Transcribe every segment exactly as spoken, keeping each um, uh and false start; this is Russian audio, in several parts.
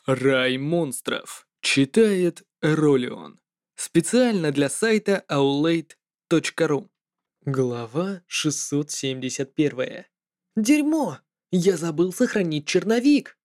Рай монстров. Читает Ролион. Специально для сайта аулейт точка ру. Глава шестьсот семьдесят один. Дерьмо! Я забыл сохранить черновик!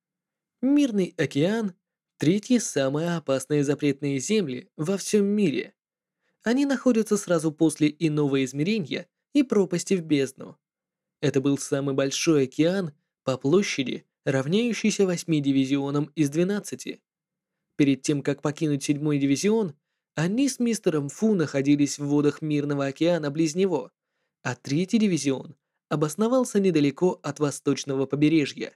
Мирный океан — третьи самые опасные запретные земли во всем мире. Они находятся сразу после иного измерения и пропасти в бездну. Это был самый большой океан по площади, равняющийся восьми дивизионам из двенадцати. Перед тем, как покинуть седьмой дивизион, они с мистером Фу находились в водах Мирного океана близ него, а третий дивизион обосновался недалеко от восточного побережья.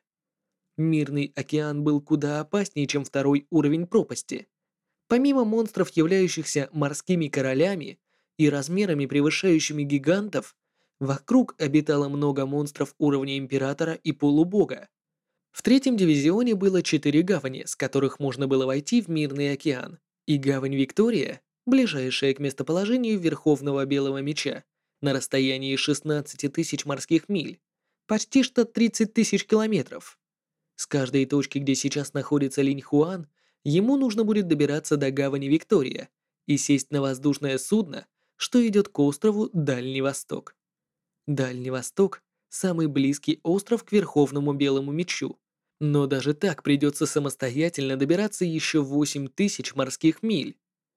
Мирный океан был куда опаснее, чем второй уровень пропасти. Помимо монстров, являющихся морскими королями и размерами превышающими гигантов, вокруг обитало много монстров уровня императора и полубога. В третьем дивизионе было четыре гавани, с которых можно было войти в Мирный океан, и гавань Виктория, ближайшая к местоположению Верховного Белого Меча, на расстоянии шестнадцати тысяч морских миль, почти что тридцать тысяч километров. С каждой точки, где сейчас находится Линь Хуан, ему нужно будет добираться до гавани Виктория и сесть на воздушное судно, что идет к острову Дальний Восток. Дальний Восток — самый близкий остров к Верховному Белому Мечу, но даже так придется самостоятельно добираться еще восемь тысяч морских миль.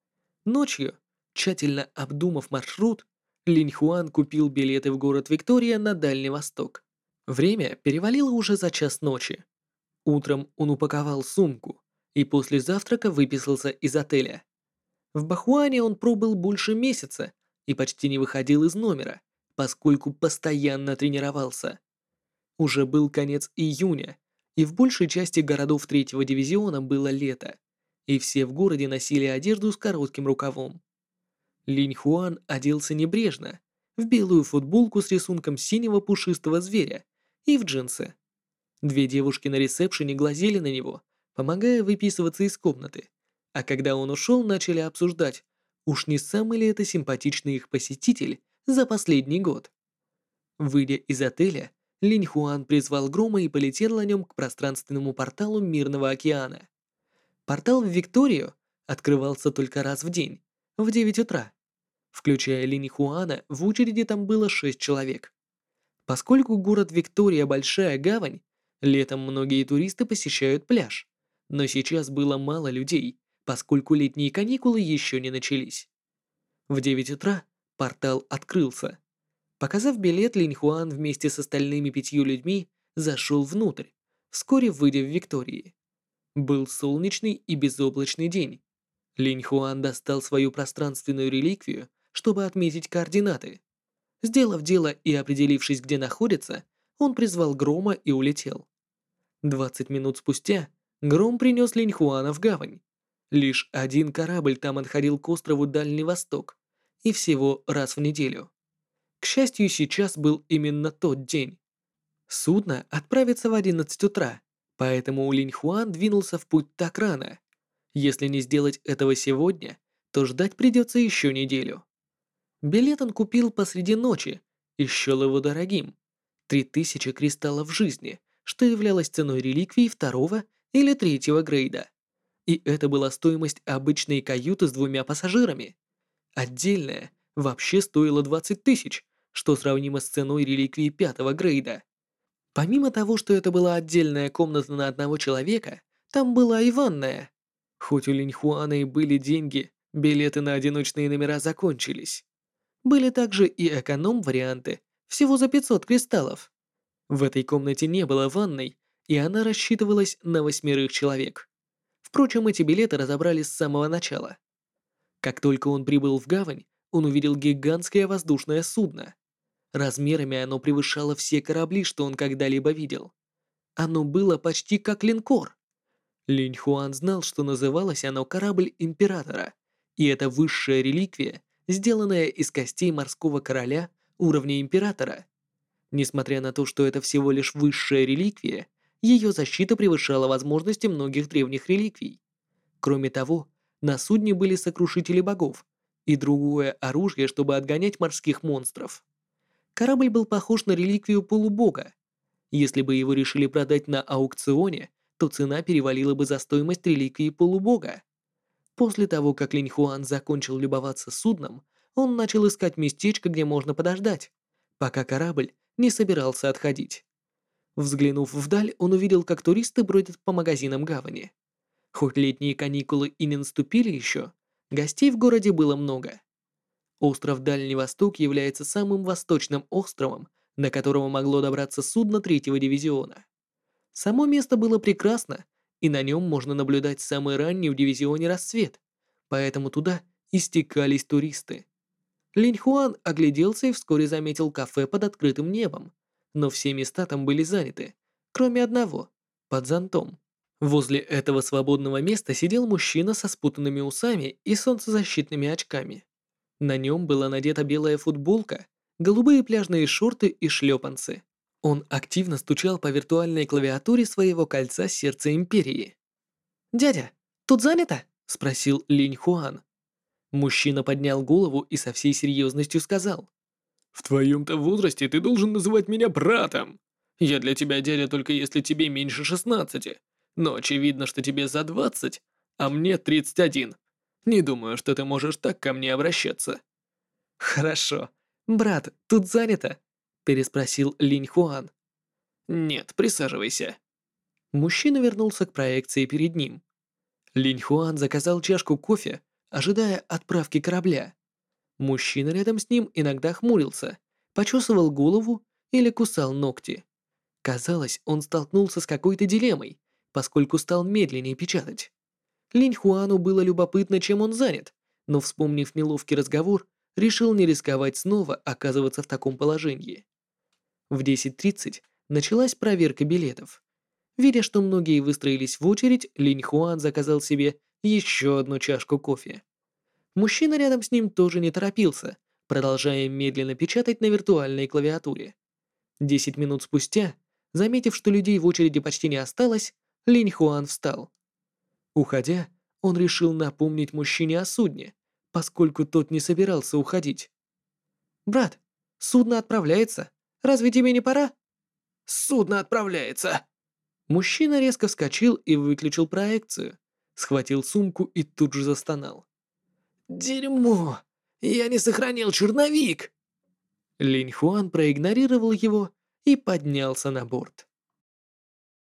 Ночью, тщательно обдумав маршрут, Линь Хуан купил билеты в город Виктория на Дальний Восток. Время перевалило уже за час ночи. Утром он упаковал сумку и после завтрака выписался из отеля. В Бахуане он пробыл больше месяца и почти не выходил из номера, поскольку постоянно тренировался. Уже был конец июня, и в большей части городов третьего дивизиона было лето, и все в городе носили одежду с коротким рукавом. Линь Хуан оделся небрежно, в белую футболку с рисунком синего пушистого зверя и в джинсы. Две девушки на ресепшене глазели на него, помогая выписываться из комнаты, а когда он ушел, начали обсуждать, уж не самый ли это симпатичный их посетитель за последний год. Выйдя из отеля, Линь Хуан призвал Грома и полетел на нем к пространственному порталу Мирного океана. Портал в Викторию открывался только раз в день, в девять утра. Включая Линь Хуана, в очереди там было шесть человек. Поскольку город Виктория — большая гавань, летом многие туристы посещают пляж, но сейчас было мало людей, поскольку летние каникулы еще не начались. В девять утра портал открылся. Показав билет, Линь Хуан вместе с остальными пятью людьми зашел внутрь, вскоре выйдя в Виктории. Был солнечный и безоблачный день. Линь Хуан достал свою пространственную реликвию, чтобы отметить координаты. Сделав дело и определившись, где находится, он призвал Грома и улетел. Двадцать минут спустя Гром принес Линь Хуана в гавань. Лишь один корабль там отходил к острову Дальний Восток, и всего раз в неделю. К счастью, сейчас был именно тот день. Судно отправится в одиннадцать утра, поэтому Линь Хуан двинулся в путь так рано. Если не сделать этого сегодня, то ждать придется еще неделю. Билет он купил посреди ночи и счел его дорогим. Три тысячи кристаллов жизни, что являлось ценой реликвии второго или третьего грейда. И это была стоимость обычной каюты с двумя пассажирами. Отдельная вообще стоила двадцать тысяч, что сравнимо с ценой реликвии пятого грейда. Помимо того, что это была отдельная комната на одного человека, там была и ванная. Хоть у Линь Хуана и были деньги, билеты на одиночные номера закончились. Были также и эконом-варианты, всего за пятьсот кристаллов. В этой комнате не было ванной, и она рассчитывалась на восьмерых человек. Впрочем, эти билеты разобрали с самого начала. Как только он прибыл в гавань, он увидел гигантское воздушное судно. Размерами оно превышало все корабли, что он когда-либо видел. Оно было почти как линкор. Линь Хуан знал, что называлось оно корабль Императора, и это высшая реликвия, сделанная из костей морского короля уровня Императора. Несмотря на то, что это всего лишь высшая реликвия, ее защита превышала возможности многих древних реликвий. Кроме того, на судне были сокрушители богов и другое оружие, чтобы отгонять морских монстров. Корабль был похож на реликвию полубога. Если бы его решили продать на аукционе, то цена перевалила бы за стоимость реликвии полубога. После того, как Линь Хуан закончил любоваться судном, он начал искать местечко, где можно подождать, пока корабль не собирался отходить. Взглянув вдаль, он увидел, как туристы бродят по магазинам гавани. Хоть летние каникулы и не наступили еще, гостей в городе было много. Остров Дальний Восток является самым восточным островом, до которого могло добраться судно третьего дивизиона. Само место было прекрасно, и на нем можно наблюдать самый ранний в дивизионе рассвет, поэтому туда и стекались туристы. Линь Хуан огляделся и вскоре заметил кафе под открытым небом, но все места там были заняты, кроме одного, под зонтом. Возле этого свободного места сидел мужчина со спутанными усами и солнцезащитными очками. На нем была надета белая футболка, голубые пляжные шорты и шлепанцы. Он активно стучал по виртуальной клавиатуре своего кольца сердца Империи. «Дядя, тут занято?» – спросил Линь Хуан. Мужчина поднял голову и со всей серьезностью сказал: «В твоем-то возрасте ты должен называть меня братом. Я для тебя дядя только если тебе меньше шестнадцати, но очевидно, что тебе за двадцать, а мне тридцать один. Не думаю, что ты можешь так ко мне обращаться». «Хорошо. Брат, тут занято?» – переспросил Линь Хуан. «Нет, присаживайся». Мужчина вернулся к проекции перед ним. Линь Хуан заказал чашку кофе, ожидая отправки корабля. Мужчина рядом с ним иногда хмурился, почесывал голову или кусал ногти. Казалось, он столкнулся с какой-то дилеммой, поскольку стал медленнее печатать. Линь Хуану было любопытно, чем он занят, но, вспомнив неловкий разговор, решил не рисковать снова оказываться в таком положении. В десять тридцать началась проверка билетов. Видя, что многие выстроились в очередь, Линь Хуан заказал себе еще одну чашку кофе. Мужчина рядом с ним тоже не торопился, продолжая медленно печатать на виртуальной клавиатуре. Десять минут спустя, заметив, что людей в очереди почти не осталось, Линь Хуан встал. Уходя, он решил напомнить мужчине о судне, поскольку тот не собирался уходить. «Брат, судно отправляется. Разве тебе не пора?» «Судно отправляется!» Мужчина резко вскочил и выключил проекцию, схватил сумку и тут же застонал. «Дерьмо! Я не сохранил черновик!» Линь Хуан проигнорировал его и поднялся на борт.